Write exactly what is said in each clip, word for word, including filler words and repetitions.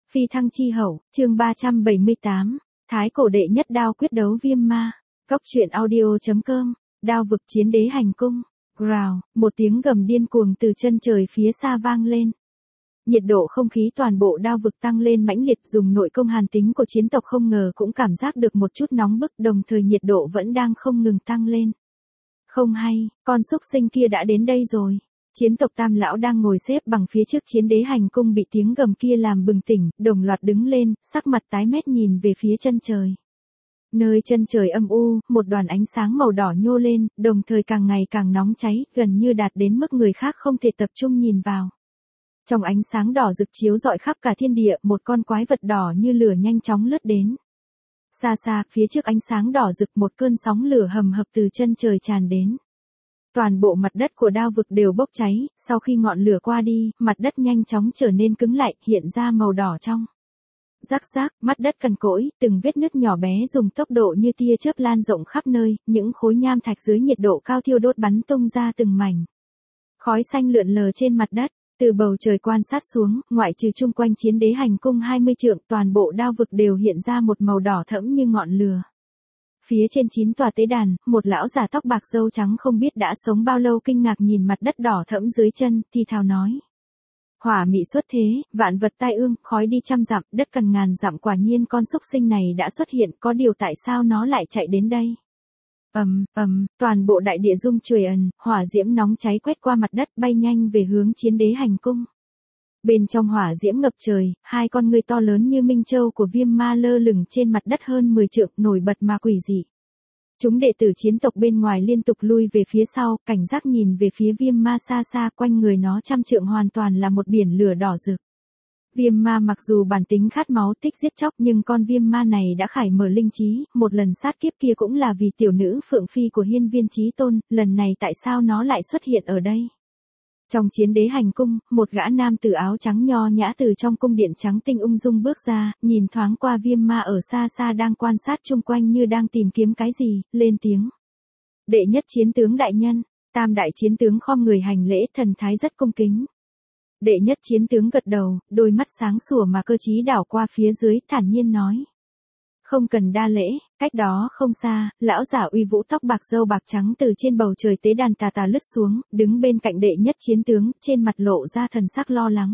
Phi thăng chi hậu, chương ba trăm bảy mươi tám, Thái cổ đệ nhất đao quyết đấu viêm ma. Góc truyện audio.com, đao vực chiến đế hành cung. Growl, một tiếng gầm điên cuồng từ chân trời phía xa vang lên. Nhiệt độ không khí toàn bộ đao vực tăng lên mãnh liệt, dùng nội công hàn tính của chiến tộc không ngờ cũng cảm giác được một chút nóng bức, đồng thời nhiệt độ vẫn đang không ngừng tăng lên. Không hay, con súc sinh kia đã đến đây rồi. Chiến tộc Tam lão đang ngồi xếp bằng phía trước chiến đế hành cung bị tiếng gầm kia làm bừng tỉnh, đồng loạt đứng lên, sắc mặt tái mét nhìn về phía chân trời. Nơi chân trời âm u, một đoàn ánh sáng màu đỏ nhô lên, đồng thời càng ngày càng nóng cháy, gần như đạt đến mức người khác không thể tập trung nhìn vào. Trong ánh sáng đỏ rực chiếu rọi khắp cả thiên địa, một con quái vật đỏ như lửa nhanh chóng lướt đến. Xa xa, phía trước ánh sáng đỏ rực, một cơn sóng lửa hầm hập từ chân trời tràn đến. Toàn bộ mặt đất của đao vực đều bốc cháy, sau khi ngọn lửa qua đi, mặt đất nhanh chóng trở nên cứng lại, hiện ra màu đỏ trong. Rắc rác, mắt đất cằn cỗi, từng vết nứt nhỏ bé dùng tốc độ như tia chớp lan rộng khắp nơi, những khối nham thạch dưới nhiệt độ cao thiêu đốt bắn tung ra từng mảnh. Khói xanh lượn lờ trên mặt đất, từ bầu trời quan sát xuống, ngoại trừ chung quanh chiến đế hành cung hai mươi trượng, toàn bộ đao vực đều hiện ra một màu đỏ thẫm như ngọn lửa. Phía trên chín tòa tế đàn, một lão già tóc bạc râu trắng không biết đã sống bao lâu kinh ngạc nhìn mặt đất đỏ thẫm dưới chân, thì thào nói. Hỏa mị xuất thế, vạn vật tai ương, khói đi trăm dặm, đất cần ngàn dặm, quả nhiên con súc sinh này đã xuất hiện, có điều tại sao nó lại chạy đến đây? Ầm, ầm, toàn bộ đại địa rung chuồi ẩn, hỏa diễm nóng cháy quét qua mặt đất bay nhanh về hướng chiến đế hành cung. Bên trong hỏa diễm ngập trời, hai con người to lớn như minh châu của viêm ma lơ lửng trên mặt đất hơn mười trượng, nổi bật mà quỷ dị. Chúng đệ tử chiến tộc bên ngoài liên tục lui về phía sau, cảnh giác nhìn về phía viêm ma xa xa, quanh người nó trăm trượng hoàn toàn là một biển lửa đỏ rực. Viêm ma mặc dù bản tính khát máu thích giết chóc, nhưng con viêm ma này đã khải mở linh trí, một lần sát kiếp kia cũng là vì tiểu nữ Phượng Phi của Hiên Viên Chí Tôn, lần này tại sao nó lại xuất hiện ở đây? Trong chiến đế hành cung, một gã nam tử áo trắng nho nhã từ trong cung điện trắng tinh ung dung bước ra, nhìn thoáng qua viêm ma ở xa xa đang quan sát chung quanh như đang tìm kiếm cái gì, lên tiếng. Đệ nhất chiến tướng đại nhân, tam đại chiến tướng khom người hành lễ, thần thái rất cung kính. Đệ nhất chiến tướng gật đầu, đôi mắt sáng sủa mà cơ trí đảo qua phía dưới, thản nhiên nói. Không cần đa lễ, cách đó không xa, lão giả uy vũ tóc bạc râu bạc trắng từ trên bầu trời tế đàn tà tà lướt xuống, đứng bên cạnh đệ nhất chiến tướng, trên mặt lộ ra thần sắc lo lắng.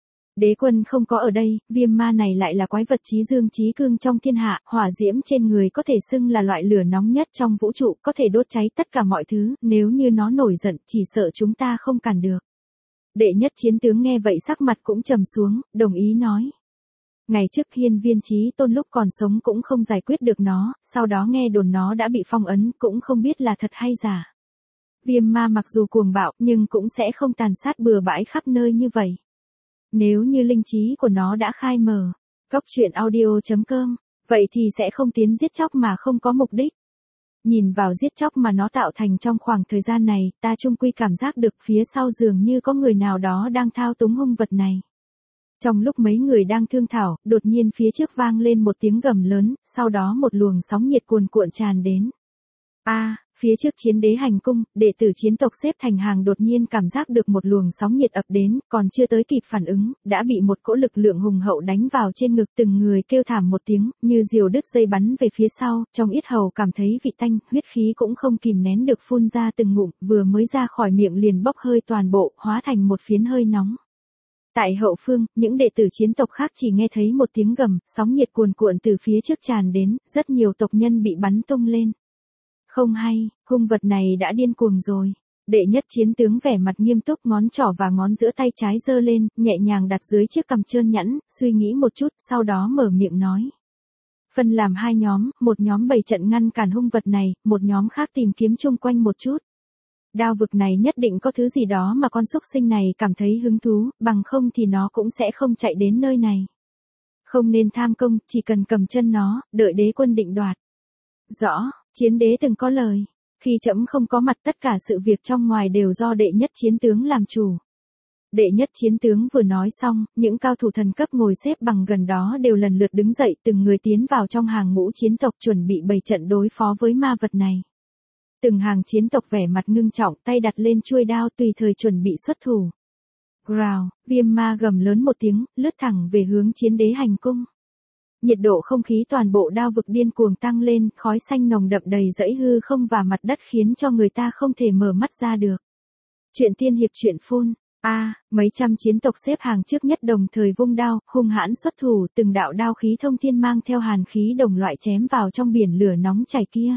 Đế quân không có ở đây, viêm ma này lại là quái vật chí dương chí cương trong thiên hạ, hỏa diễm trên người có thể xưng là loại lửa nóng nhất trong vũ trụ, có thể đốt cháy tất cả mọi thứ, nếu như nó nổi giận, chỉ sợ chúng ta không cản được. Đệ nhất chiến tướng nghe vậy sắc mặt cũng trầm xuống, đồng ý nói. Ngày trước Hiên Viên Chí Tôn lúc còn sống cũng không giải quyết được nó, sau đó nghe đồn nó đã bị phong ấn, cũng không biết là thật hay giả. Viêm ma mặc dù cuồng bạo, nhưng cũng sẽ không tàn sát bừa bãi khắp nơi như vậy. Nếu như linh trí của nó đã khai mở, góc truyện audio.com, vậy thì sẽ không tiến giết chóc mà không có mục đích. Nhìn vào giết chóc mà nó tạo thành trong khoảng thời gian này, ta chung quy cảm giác được phía sau dường như có người nào đó đang thao túng hung vật này. Trong lúc mấy người đang thương thảo, đột nhiên phía trước vang lên một tiếng gầm lớn, sau đó một luồng sóng nhiệt cuồn cuộn tràn đến. A, à, phía trước chiến đế hành cung, đệ tử chiến tộc xếp thành hàng đột nhiên cảm giác được một luồng sóng nhiệt ập đến, còn chưa tới kịp phản ứng, đã bị một cỗ lực lượng hùng hậu đánh vào trên ngực, từng người kêu thảm một tiếng, như diều đứt dây bắn về phía sau, trong yết hầu cảm thấy vị tanh, huyết khí cũng không kìm nén được phun ra từng ngụm, vừa mới ra khỏi miệng liền bốc hơi toàn bộ, hóa thành một phiến hơi nóng. Tại hậu phương, những đệ tử chiến tộc khác chỉ nghe thấy một tiếng gầm, sóng nhiệt cuồn cuộn từ phía trước tràn đến, rất nhiều tộc nhân bị bắn tung lên. Không hay, hung vật này đã điên cuồng rồi. Đệ nhất chiến tướng vẻ mặt nghiêm túc, ngón trỏ và ngón giữa tay trái giơ lên, nhẹ nhàng đặt dưới chiếc cằm trơn nhẵn, suy nghĩ một chút, sau đó mở miệng nói. Phân làm hai nhóm, một nhóm bày trận ngăn cản hung vật này, một nhóm khác tìm kiếm chung quanh một chút. Đao vực này nhất định có thứ gì đó mà con súc sinh này cảm thấy hứng thú, bằng không thì nó cũng sẽ không chạy đến nơi này. Không nên tham công, chỉ cần cầm chân nó, đợi đế quân định đoạt. Rõ, chiến đế từng có lời, khi trẫm không có mặt tất cả sự việc trong ngoài đều do đệ nhất chiến tướng làm chủ. Đệ nhất chiến tướng vừa nói xong, những cao thủ thần cấp ngồi xếp bằng gần đó đều lần lượt đứng dậy, từng người tiến vào trong hàng ngũ chiến tộc chuẩn bị bày trận đối phó với ma vật này. Từng hàng chiến tộc vẻ mặt ngưng trọng, tay đặt lên chuôi đao tùy thời chuẩn bị xuất thủ. Growl, viêm ma gầm lớn một tiếng, lướt thẳng về hướng chiến đế hành cung. Nhiệt độ không khí toàn bộ đao vực điên cuồng tăng lên, khói xanh nồng đậm đầy dãy hư không và mặt đất khiến cho người ta không thể mở mắt ra được. Chuyện tiên hiệp truyện phun. A, à, mấy trăm chiến tộc xếp hàng trước nhất đồng thời vung đao, hung hãn xuất thủ, từng đạo đao khí thông thiên mang theo hàn khí đồng loại chém vào trong biển lửa nóng chảy kia.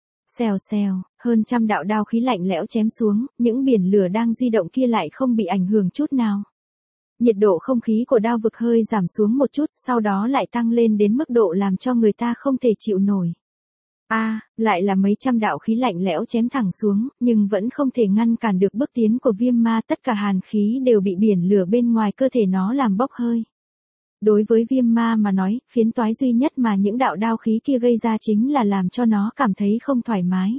Xèo xèo, hơn trăm đạo đao khí lạnh lẽo chém xuống, những biển lửa đang di động kia lại không bị ảnh hưởng chút nào. Nhiệt độ không khí của đao vực hơi giảm xuống một chút, sau đó lại tăng lên đến mức độ làm cho người ta không thể chịu nổi. A, à, lại là mấy trăm đạo khí lạnh lẽo chém thẳng xuống, nhưng vẫn không thể ngăn cản được bước tiến của viêm ma, tất cả hàn khí đều bị biển lửa bên ngoài cơ thể nó làm bốc hơi. Đối với viêm ma mà nói, phiến toái duy nhất mà những đạo đao khí kia gây ra chính là làm cho nó cảm thấy không thoải mái.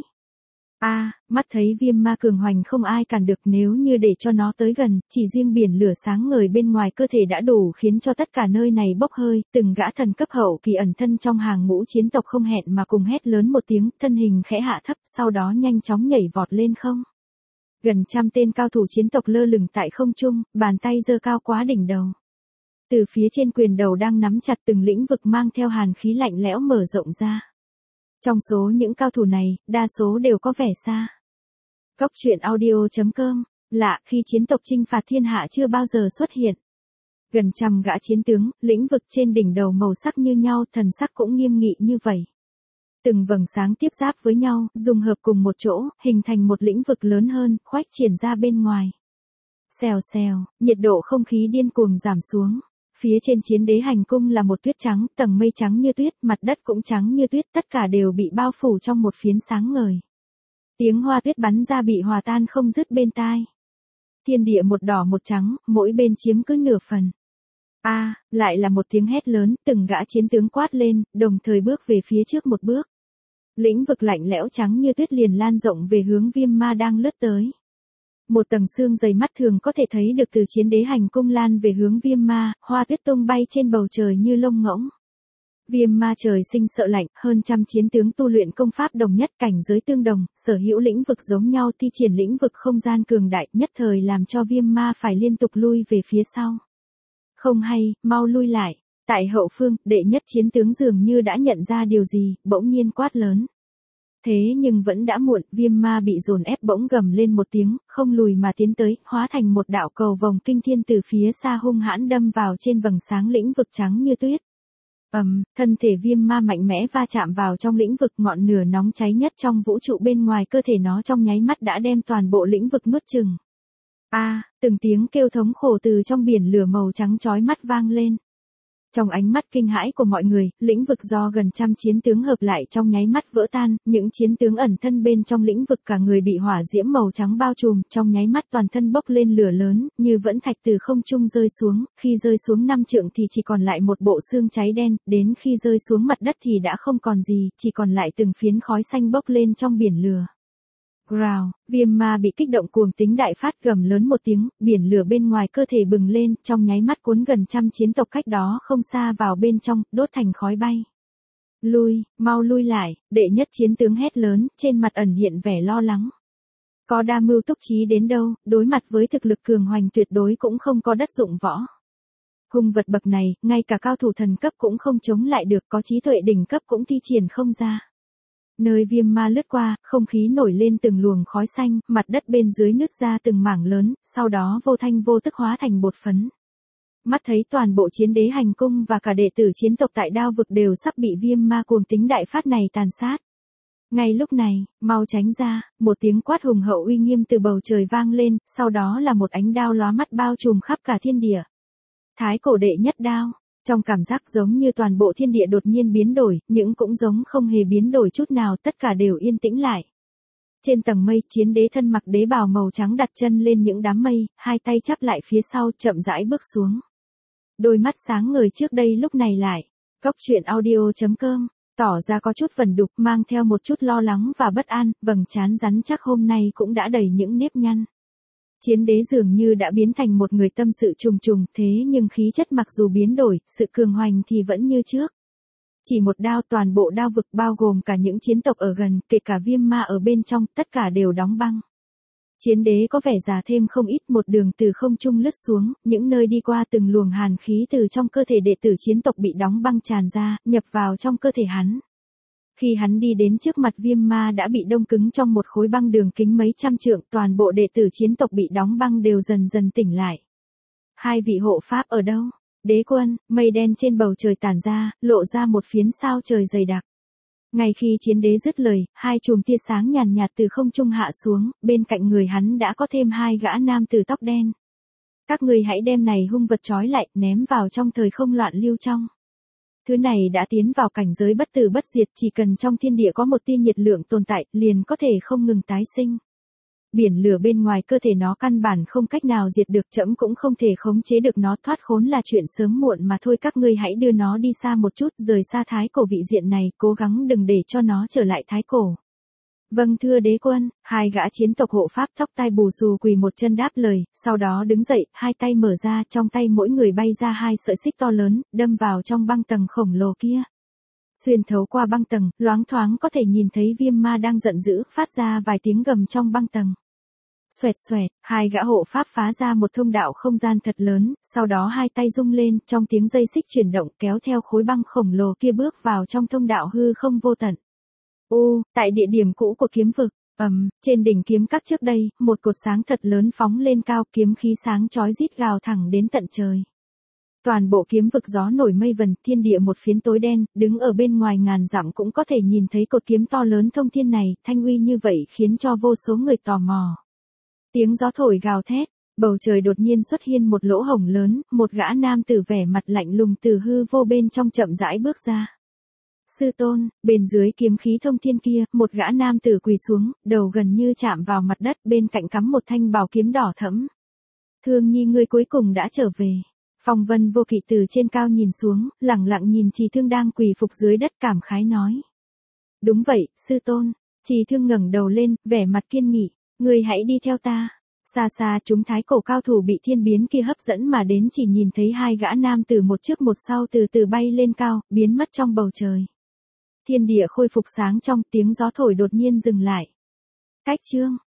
A, à, mắt thấy viêm ma cường hoành không ai cản được, nếu như để cho nó tới gần, chỉ riêng biển lửa sáng ngời bên ngoài cơ thể đã đủ khiến cho tất cả nơi này bốc hơi, từng gã thần cấp hậu kỳ ẩn thân trong hàng ngũ chiến tộc không hẹn mà cùng hét lớn một tiếng, thân hình khẽ hạ thấp, sau đó nhanh chóng nhảy vọt lên không. Gần trăm tên cao thủ chiến tộc lơ lửng tại không trung, bàn tay giơ cao quá đỉnh đầu. Từ phía trên quyền đầu đang nắm chặt từng lĩnh vực mang theo hàn khí lạnh lẽo mở rộng ra. Trong số những cao thủ này, đa số đều có vẻ xa. Cốc truyện audio chấm com, lạ khi chiến tộc chinh phạt thiên hạ chưa bao giờ xuất hiện. Gần trăm gã chiến tướng, lĩnh vực trên đỉnh đầu màu sắc như nhau, thần sắc cũng nghiêm nghị như vậy. Từng vầng sáng tiếp giáp với nhau, dùng hợp cùng một chỗ, hình thành một lĩnh vực lớn hơn, khoách triển ra bên ngoài. Xèo xèo, nhiệt độ không khí điên cuồng giảm xuống. Phía trên chiến đế hành cung là một tuyết trắng, tầng mây trắng như tuyết, mặt đất cũng trắng như tuyết, tất cả đều bị bao phủ trong một phiến sáng ngời. Tiếng hoa tuyết bắn ra bị hòa tan không dứt bên tai. Thiên địa một đỏ một trắng, mỗi bên chiếm cứ nửa phần. A, à, lại là một tiếng hét lớn, từng gã chiến tướng quát lên, đồng thời bước về phía trước một bước. Lĩnh vực lạnh lẽo trắng như tuyết liền lan rộng về hướng viêm ma đang lướt tới. Một tầng xương dày mắt thường có thể thấy được từ chiến đế hành cung lan về hướng viêm ma, hoa tuyết tung bay trên bầu trời như lông ngỗng. Viêm ma trời sinh sợ lạnh, hơn trăm chiến tướng tu luyện công pháp đồng nhất, cảnh giới tương đồng, sở hữu lĩnh vực giống nhau, thi triển lĩnh vực không gian cường đại, nhất thời làm cho viêm ma phải liên tục lui về phía sau. Không hay, mau lui lại. Tại hậu phương, đệ nhất chiến tướng dường như đã nhận ra điều gì, bỗng nhiên quát lớn. Thế nhưng vẫn đã muộn, viêm ma bị dồn ép bỗng gầm lên một tiếng, không lùi mà tiến tới, hóa thành một đạo cầu vòng kinh thiên từ phía xa hung hãn đâm vào trên vầng sáng lĩnh vực trắng như tuyết. Ầm, um, thân thể viêm ma mạnh mẽ va chạm vào trong lĩnh vực, ngọn lửa nóng cháy nhất trong vũ trụ bên ngoài cơ thể nó trong nháy mắt đã đem toàn bộ lĩnh vực nuốt chửng. A, à, từng tiếng kêu thống khổ từ trong biển lửa màu trắng chói mắt vang lên. Trong ánh mắt kinh hãi của mọi người, lĩnh vực do gần trăm chiến tướng hợp lại trong nháy mắt vỡ tan, những chiến tướng ẩn thân bên trong lĩnh vực cả người bị hỏa diễm màu trắng bao trùm, trong nháy mắt toàn thân bốc lên lửa lớn, như vẫn thạch từ không trung rơi xuống, khi rơi xuống năm trượng thì chỉ còn lại một bộ xương cháy đen, đến khi rơi xuống mặt đất thì đã không còn gì, chỉ còn lại từng phiến khói xanh bốc lên trong biển lửa. Growl, viêm ma bị kích động cuồng tính đại phát gầm lớn một tiếng, biển lửa bên ngoài cơ thể bừng lên, trong nháy mắt cuốn gần trăm chiến tộc cách đó không xa vào bên trong, đốt thành khói bay. Lui, mau lui lại, đệ nhất chiến tướng hét lớn, trên mặt ẩn hiện vẻ lo lắng. Có đa mưu túc trí đến đâu, đối mặt với thực lực cường hoành tuyệt đối cũng không có đất dụng võ. Hung vật bậc này, ngay cả cao thủ thần cấp cũng không chống lại được, có trí tuệ đỉnh cấp cũng thi triển không ra. Nơi viêm ma lướt qua, không khí nổi lên từng luồng khói xanh, mặt đất bên dưới nứt ra từng mảng lớn, sau đó vô thanh vô tức hóa thành bột phấn. Mắt thấy toàn bộ chiến đế hành cung và cả đệ tử chiến tộc tại đao vực đều sắp bị viêm ma cuồng tính đại phát này tàn sát. Ngay lúc này, mau tránh ra, một tiếng quát hùng hậu uy nghiêm từ bầu trời vang lên, sau đó là một ánh đao lóa mắt bao trùm khắp cả thiên địa. Thái cổ đệ nhất đao. Trong cảm giác giống như toàn bộ thiên địa đột nhiên biến đổi, nhưng cũng giống không hề biến đổi chút nào, tất cả đều yên tĩnh lại. Trên tầng mây, chiến đế thân mặc đế bào màu trắng đặt chân lên những đám mây, hai tay chắp lại phía sau, chậm rãi bước xuống. Đôi mắt sáng ngời trước đây lúc này lại. Cốc truyện audio chấm com, tỏ ra có chút vẩn đục, mang theo một chút lo lắng và bất an, vầng trán rắn chắc hôm nay cũng đã đầy những nếp nhăn. Chiến đế dường như đã biến thành một người tâm sự trùng trùng, thế nhưng khí chất mặc dù biến đổi, sự cường hoành thì vẫn như trước. Chỉ một đao, toàn bộ đao vực bao gồm cả những chiến tộc ở gần, kể cả viêm ma ở bên trong, tất cả đều đóng băng. Chiến đế có vẻ già thêm không ít, một đường từ không trung lướt xuống, những nơi đi qua từng luồng hàn khí từ trong cơ thể đệ tử chiến tộc bị đóng băng tràn ra, nhập vào trong cơ thể hắn. Khi hắn đi đến trước mặt Viêm Ma đã bị đông cứng trong một khối băng đường kính mấy trăm trượng, toàn bộ đệ tử chiến tộc bị đóng băng đều dần dần tỉnh lại. Hai vị hộ pháp ở đâu? Đế quân, mây đen trên bầu trời tản ra, lộ ra một phiến sao trời dày đặc. Ngay khi chiến đế dứt lời, hai chùm tia sáng nhàn nhạt từ không trung hạ xuống, bên cạnh người hắn đã có thêm hai gã nam tử tóc đen. Các ngươi hãy đem này hung vật trói lại, ném vào trong thời không loạn lưu trong. Thứ này đã tiến vào cảnh giới bất tử bất diệt, chỉ cần trong thiên địa có một tia nhiệt lượng tồn tại, liền có thể không ngừng tái sinh. Biển lửa bên ngoài cơ thể nó căn bản không cách nào diệt được, trẫm cũng không thể khống chế được nó, thoát khốn là chuyện sớm muộn mà thôi, các ngươi hãy đưa nó đi xa một chút, rời xa thái cổ vị diện này, cố gắng đừng để cho nó trở lại thái cổ. Vâng thưa đế quân, hai gã chiến tộc hộ pháp tóc tai bù xù quỳ một chân đáp lời, sau đó đứng dậy, hai tay mở ra, trong tay mỗi người bay ra hai sợi xích to lớn, đâm vào trong băng tầng khổng lồ kia. Xuyên thấu qua băng tầng, loáng thoáng có thể nhìn thấy Viêm Ma đang giận dữ, phát ra vài tiếng gầm trong băng tầng. Xoẹt xoẹt, hai gã hộ pháp phá ra một thông đạo không gian thật lớn, sau đó hai tay rung lên, trong tiếng dây xích chuyển động kéo theo khối băng khổng lồ kia bước vào trong thông đạo hư không vô tận. Ô, tại địa điểm cũ của kiếm vực, ầm, um, trên đỉnh kiếm các trước đây, một cột sáng thật lớn phóng lên cao, kiếm khí sáng chói rít gào thẳng đến tận trời. Toàn bộ kiếm vực gió nổi mây vần, thiên địa một phiến tối đen, đứng ở bên ngoài ngàn dặm cũng có thể nhìn thấy cột kiếm to lớn thông thiên này, thanh uy như vậy khiến cho vô số người tò mò. Tiếng gió thổi gào thét, bầu trời đột nhiên xuất hiện một lỗ hổng lớn, một gã nam tử vẻ mặt lạnh lùng từ hư vô bên trong chậm rãi bước ra. Sư tôn, bên dưới kiếm khí thông thiên kia, một gã nam tử quỳ xuống, đầu gần như chạm vào mặt đất, bên cạnh cắm một thanh bảo kiếm đỏ thẫm. Thương nhi ngươi cuối cùng đã trở về. Phong Vân Vô Kỵ từ trên cao nhìn xuống, lẳng lặng nhìn Trì Thương đang quỳ phục dưới đất, cảm khái nói. Đúng vậy, sư tôn. Trì Thương ngẩng đầu lên, vẻ mặt kiên nghị. Ngươi hãy đi theo ta. Xa xa chúng thái cổ cao thủ bị thiên biến kia hấp dẫn mà đến, chỉ nhìn thấy hai gã nam tử một trước một sau từ từ bay lên cao, biến mất trong bầu trời. Thiên địa khôi phục sáng trong, tiếng gió thổi đột nhiên dừng lại. Cách chương.